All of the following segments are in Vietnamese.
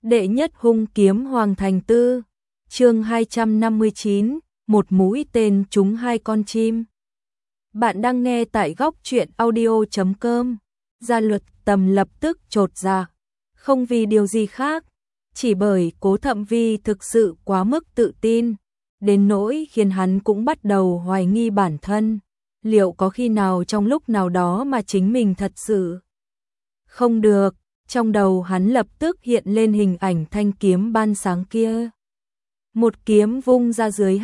Đệ nhất hung kiếm Hoàng Thành Tư, chương 259, một mũi tên trúng hai con chim. Bạn đang nghe tại góc truyện audio.com. Gia Luật Tầm lập tức chột dạ, không vì điều gì khác, chỉ bởi Cố Thậm Vi thực sự quá mức tự tin, đến nỗi khiến hắn cũng bắt đầu hoài nghi bản thân, liệu có khi nào trong lúc nào đó mà chính mình thật sự không được. Trong đầu hắn lập tức hiện lên hình ảnh thanh kiếm ban sáng kia. Một kiếm vung ra dưới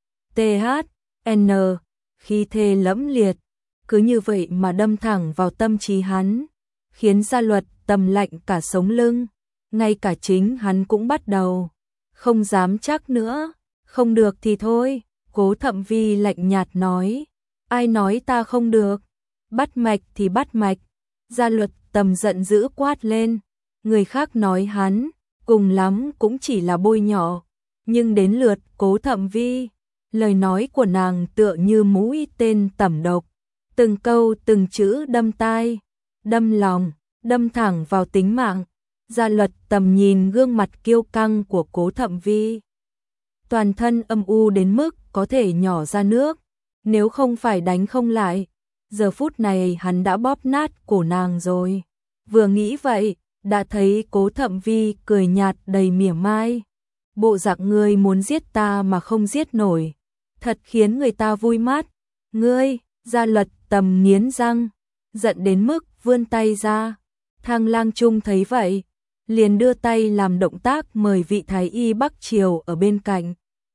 THN, khí thế lẫm liệt, cứ như vậy mà đâm thẳng vào tâm trí hắn, khiến Gia Luật Tầm lạnh cả sống lưng, ngay cả chính hắn cũng bắt đầu không dám chắc nữa. Không được thì thôi, Cố Thậm Vi lạnh nhạt nói, ai nói ta không được, bắt mạch thì bắt mạch. Gia Luật Tầm giận dữ quát lên, người khác nói hắn, cùng lắm cũng chỉ là bôi nhỏ, nhưng đến lượt Cố Thậm Vi, lời nói của nàng tựa như mũi tên tẩm độc, từng câu từng chữ đâm tai, đâm lòng, đâm thẳng vào tính mạng. Gia Luật Tầm nhìn gương mặt kiêu căng của Cố Thậm Vi, toàn thân âm u đến mức có thể nhỏ ra nước, nếu không phải đánh không lại, giờ phút này hắn đã bóp nát cổ nàng rồi. Vừa nghĩ vậy, đã thấy Cố Thậm Vi cười nhạt đầy mỉa mai. Bộ dạng ngươi muốn giết ta mà không giết nổi, thật khiến người ta vui mắt. Ngươi, Gia Luật Tầm nghiến răng, giận đến mức vươn tay ra. Thang Lang Trung thấy vậy, liền đưa tay làm động tác mời vị thái y Bắc Triều ở bên cạnh.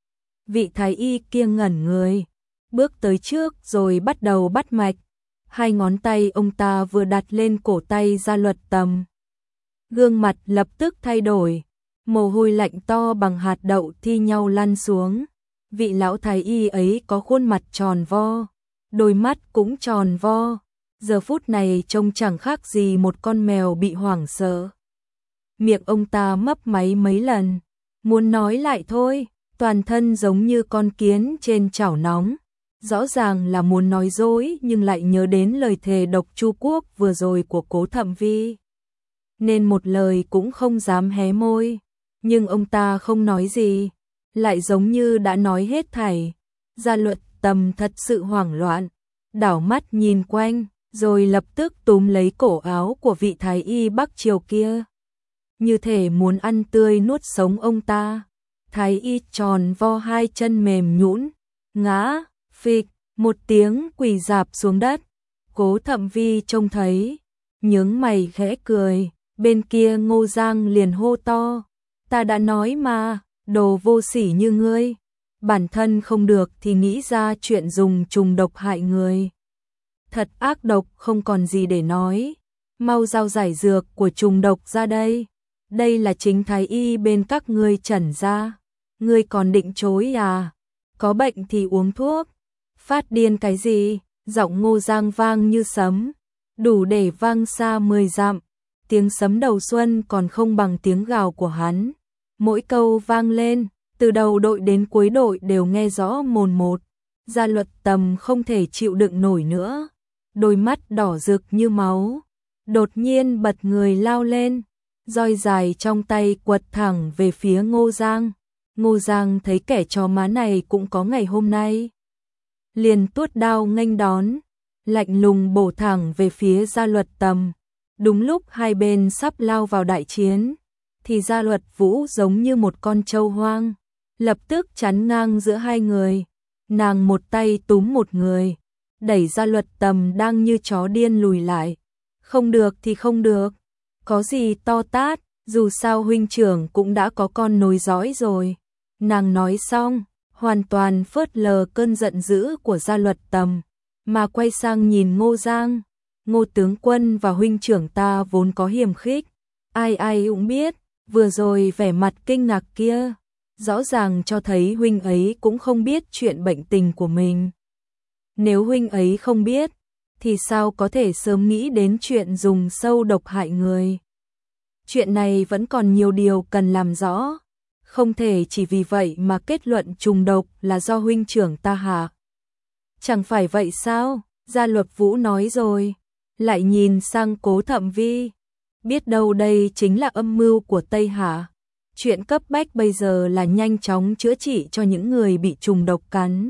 Vị thái y kia ngẩn người, bước tới trước rồi bắt đầu bắt mạch. Hai ngón tay ông ta vừa đặt lên cổ tay Gia Luật Tầm, gương mặt lập tức thay đổi, mồ hôi lạnh to bằng hạt đậu thi nhau lăn xuống. Vị lão thái y ấy có khuôn mặt tròn vo, đôi mắt cũng tròn vo, giờ phút này trông chẳng khác gì một con mèo bị hoảng sợ. Miệng ông ta mấp máy mấy lần, muốn nói lại thôi, toàn thân giống như con kiến trên chảo nóng. Rõ ràng là muốn nói dối nhưng lại nhớ đến lời thề độc Chu Quốc vừa rồi của Cố Thậm Vi, nên một lời cũng không dám hé môi. Nhưng ông ta không nói gì, lại giống như đã nói hết thảy. Gia Luật Tầm thật sự hoảng loạn, đảo mắt nhìn quanh, rồi lập tức túm lấy cổ áo của vị thái y Bắc Triều kia, như thể muốn ăn tươi nuốt sống ông ta. Thái y tròn vo hai chân mềm nhũn, ngã phịch một tiếng quỳ rạp xuống đất. Cố Thậm Vi trông thấy, nhướng mày khẽ cười, bên kia Ngô Giang liền hô to, ta đã nói mà, đồ vô sỉ như ngươi, bản thân không được thì nghĩ ra chuyện dùng trùng độc hại người. Thật ác độc không còn gì để nói, mau giao giải dược của trùng độc ra đây, đây là chính thái y bên các ngươi trần ra, ngươi còn định chối à, có bệnh thì uống thuốc. Phát điên cái gì? Giọng Ngô Giang vang như sấm, đủ để vang xa 10 dặm. Tiếng sấm đầu xuân còn không bằng tiếng gào của hắn. Mỗi câu vang lên, từ đầu đội đến cuối đội đều nghe rõ mồn một. Gia Luật Tầm không thể chịu đựng nổi nữa, đôi mắt đỏ rực như máu, đột nhiên bật người lao lên, roi dài trong tay quật thẳng về phía Ngô Giang. Ngô Giang thấy kẻ chó má này cũng có ngày hôm nay, liền tuốt đao nghênh đón, lạnh lùng bổ thẳng về phía Gia Luật Tầm. Đúng lúc hai bên sắp lao vào đại chiến, thì Gia Luật Vũ giống như một con trâu hoang, lập tức chắn ngang giữa hai người. Nàng một tay túm một người, đẩy Gia Luật Tầm đang như chó điên lùi lại. Không được thì không được, có gì to tát, dù sao huynh trưởng cũng đã có con nối dõi rồi. Nàng nói xong, hoàn toàn phớt lờ cơn giận dữ của Gia Luật Tầm, mà quay sang nhìn Ngô Giang. Ngô tướng quân và huynh trưởng ta vốn có hiềm khích, ai ai cũng biết, vừa rồi vẻ mặt kinh ngạc kia, rõ ràng cho thấy huynh ấy cũng không biết chuyện bệnh tình của mình. Nếu huynh ấy không biết, thì sao có thể sớm nghĩ đến chuyện dùng sâu độc hại người. Chuyện này vẫn còn nhiều điều cần làm rõ. Không thể chỉ vì vậy mà kết luận trùng độc là do huynh trưởng ta hạ. Chẳng phải vậy sao? Gia Luật Vũ nói rồi, lại nhìn sang Cố Thậm Vi, biết đâu đây chính là âm mưu của Tây Hạ. Chuyện cấp bách bây giờ là nhanh chóng chữa trị cho những người bị trùng độc cắn.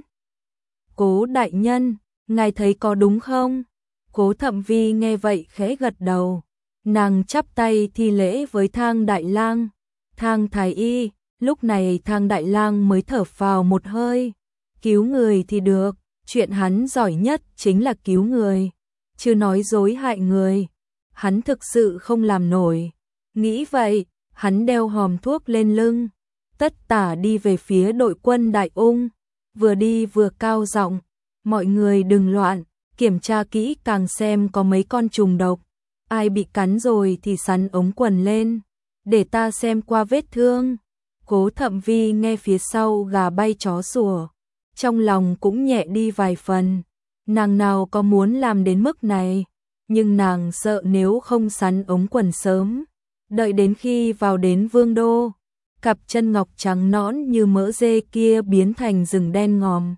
Cố đại nhân, ngài thấy có đúng không? Cố Thẩm Vi nghe vậy khẽ gật đầu. Nàng chắp tay thi lễ với Thang Đại Lang. Thang Thái Y, lúc này Thang Đại Lang mới thở phào một hơi. Cứu người thì được, chuyện hắn giỏi nhất chính là cứu người, chứ nói dối hại người. Hắn thực sự không làm nổi. Nghĩ vậy, hắn đeo hòm thuốc lên lưng, tất tả đi về phía đội quân Đại Ung. Vừa đi vừa cao giọng, mọi người đừng loạn, kiểm tra kỹ càng xem có mấy con trùng độc. Ai bị cắn rồi thì xắn ống quần lên, để ta xem qua vết thương. Cố Thẩm Vi nghe phía sau gà bay chó sủa, trong lòng cũng nhẹ đi vài phần. Nàng nào có muốn làm đến mức này, nhưng nàng sợ nếu không xắn ống quần sớm, đợi đến khi vào đến Vương đô, cặp chân ngọc trắng nõn như mỡ dê kia biến thành rừng đen ngòm.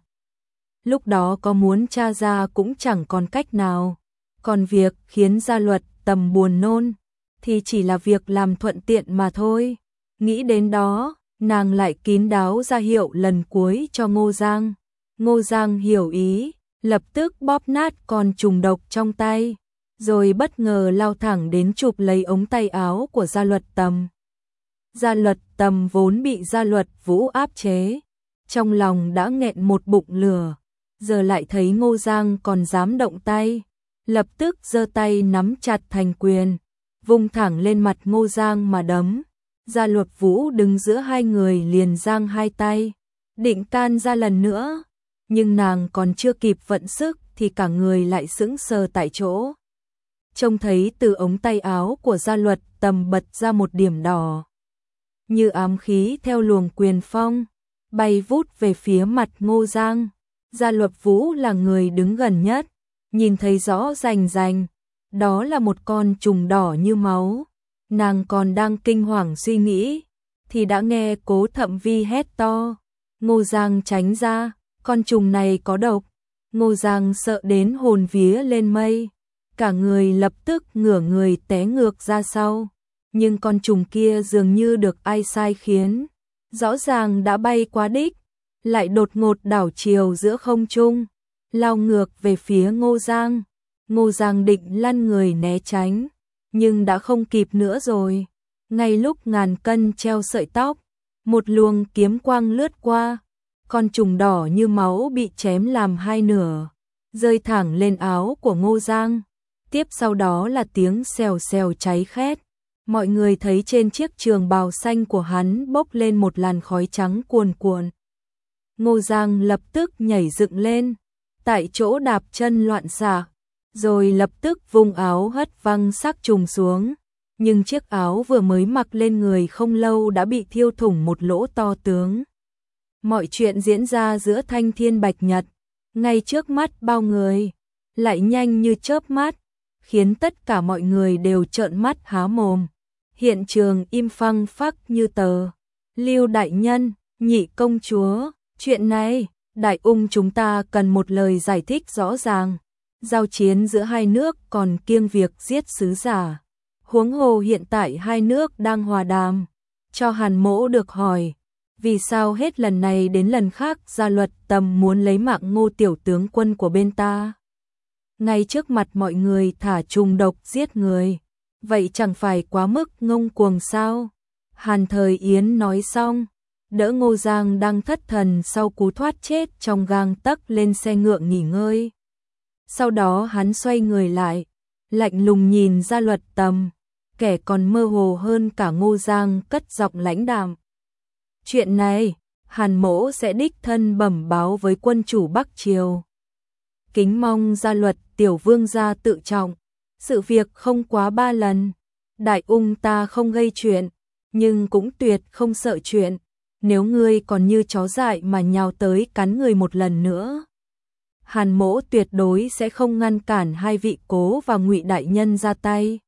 Lúc đó có muốn tra ra cũng chẳng còn cách nào. Còn việc khiến Gia Luật Tầm buồn nôn thì chỉ là việc làm thuận tiện mà thôi. Nghĩ đến đó, nàng lại kín đáo ra hiệu lần cuối cho Ngô Giang. Ngô Giang hiểu ý, lập tức bóp nát con trùng độc trong tay, rồi bất ngờ lao thẳng đến chụp lấy ống tay áo của Gia Luật Tầm. Gia Luật Tầm vốn bị Gia Luật Vũ áp chế, trong lòng đã nghẹn một bụng lửa, giờ lại thấy Ngô Giang còn dám động tay, lập tức giơ tay nắm chặt thành quyền, vung thẳng lên mặt Ngô Giang mà đấm. Gia Luật Vũ đứng giữa hai người liền giang hai tay, định can ra lần nữa, nhưng nàng còn chưa kịp vận sức thì cả người lại sững sờ tại chỗ. Trông thấy từ ống tay áo của Gia Luật Tầm bật ra một điểm đỏ, như ám khí theo luồng quyền phong, bay vút về phía mặt Ngô Giang. Gia Luật Vũ là người đứng gần nhất, nhìn thấy rõ rành rành, đó là một con trùng đỏ như máu. Nàng còn đang kinh hoàng suy nghĩ, thì đã nghe Cố Thẩm Vi hét to. Ngô Giang tránh ra, con trùng này có độc. Ngô Giang sợ đến hồn vía lên mây, cả người lập tức ngửa người té ngược ra sau. Nhưng con trùng kia dường như được ai sai khiến, rõ ràng đã bay quá đích, lại đột ngột đảo chiều giữa không trung, lao ngược về phía Ngô Giang. Ngô Giang định lăn người né tránh, nhưng đã không kịp nữa rồi. Ngay lúc ngàn cân treo sợi tóc, một luồng kiếm quang lướt qua, con trùng đỏ như máu bị chém làm hai nửa, rơi thẳng lên áo của Ngô Giang. Tiếp sau đó là tiếng xèo xèo cháy khét. Mọi người thấy trên chiếc trường bào xanh của hắn bốc lên một làn khói trắng cuồn cuộn. Ngô Giang lập tức nhảy dựng lên, tại chỗ đạp chân loạn xạ, rồi lập tức vung áo hất văng xác trùng xuống. Nhưng chiếc áo vừa mới mặc lên người không lâu đã bị thiêu thủng một lỗ to tướng. Mọi chuyện diễn ra giữa thanh thiên bạch nhật, ngay trước mắt bao người, lại nhanh như chớp mắt, khiến tất cả mọi người đều trợn mắt há mồm. Hiện trường im phăng phắc như tờ. Lưu đại nhân, Nhị công chúa, chuyện này, Đại Ung chúng ta cần một lời giải thích rõ ràng. Giao chiến giữa hai nước còn kiêng việc giết sứ giả. Huống hồ hiện tại hai nước đang hòa đàm. Cho Hàn Mỗ được hỏi, vì sao hết lần này đến lần khác Gia Luật Tầm muốn lấy mạng Ngô tiểu tướng quân của bên ta? Ngay trước mặt mọi người thả trùng độc giết người, vậy chẳng phải quá mức ngông cuồng sao? Hàn Thời Yến nói xong, đỡ Ngô Giang đang thất thần sau cú thoát chết trong gang tấc lên xe ngựa nghỉ ngơi. Sau đó hắn xoay người lại, lạnh lùng nhìn Gia Luật Tầm, kẻ còn mơ hồ hơn cả Ngô Giang cất giọng lãnh đạm. Chuyện này, Hàn Mỗ sẽ đích thân bẩm báo với quân chủ Bắc Triều. Kính mong Gia Luật tiểu vương gia tự trọng, sự việc không quá 3 lần. Đại Ung ta không gây chuyện, nhưng cũng tuyệt không sợ chuyện. Nếu ngươi còn như chó dại mà nhào tới cắn người một lần nữa, Hàn Mỗ tuyệt đối sẽ không ngăn cản hai vị Cố và Ngụy đại nhân ra tay.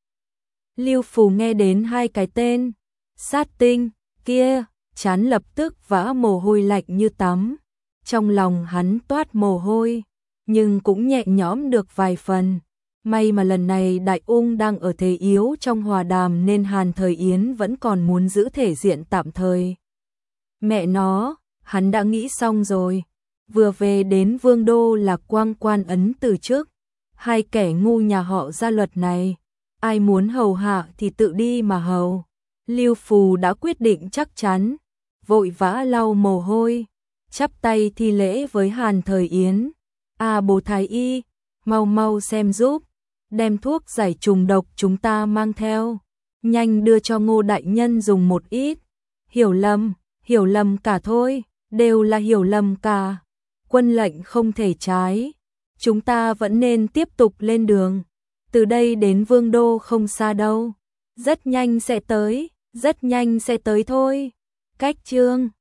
Lưu Phù nghe đến hai cái tên sát tinh kia, trán lập tức vã mồ hôi lạnh như tắm. Trong lòng hắn toát mồ hôi, nhưng cũng nhẹ nhõm được vài phần. May mà lần này Đại Ung đang ở thế yếu trong hòa đàm nên Hàn Thời Yến vẫn còn muốn giữ thể diện tạm thời. Mẹ nó, hắn đã nghĩ xong rồi. Vừa về đến Vương Đô là quang quan ấn từ trước. Hai kẻ ngu nhà họ ra luật này. Ai muốn hầu hạ thì tự đi mà hầu. Lưu Phù đã quyết định chắc chắn. Vội vã lau mồ hôi. Chắp tay thi lễ với Hàn Thời Yến. Bố Thái Y, mau mau xem giúp. Đem thuốc giải trùng độc chúng ta mang theo. Nhanh đưa cho Ngô đại nhân dùng một ít. Hiểu lầm cả thôi, đều là hiểu lầm cả. Quân lệnh không thể trái. Chúng ta vẫn nên tiếp tục lên đường. Từ đây đến Vương Đô không xa đâu. Rất nhanh sẽ tới thôi. Cách chương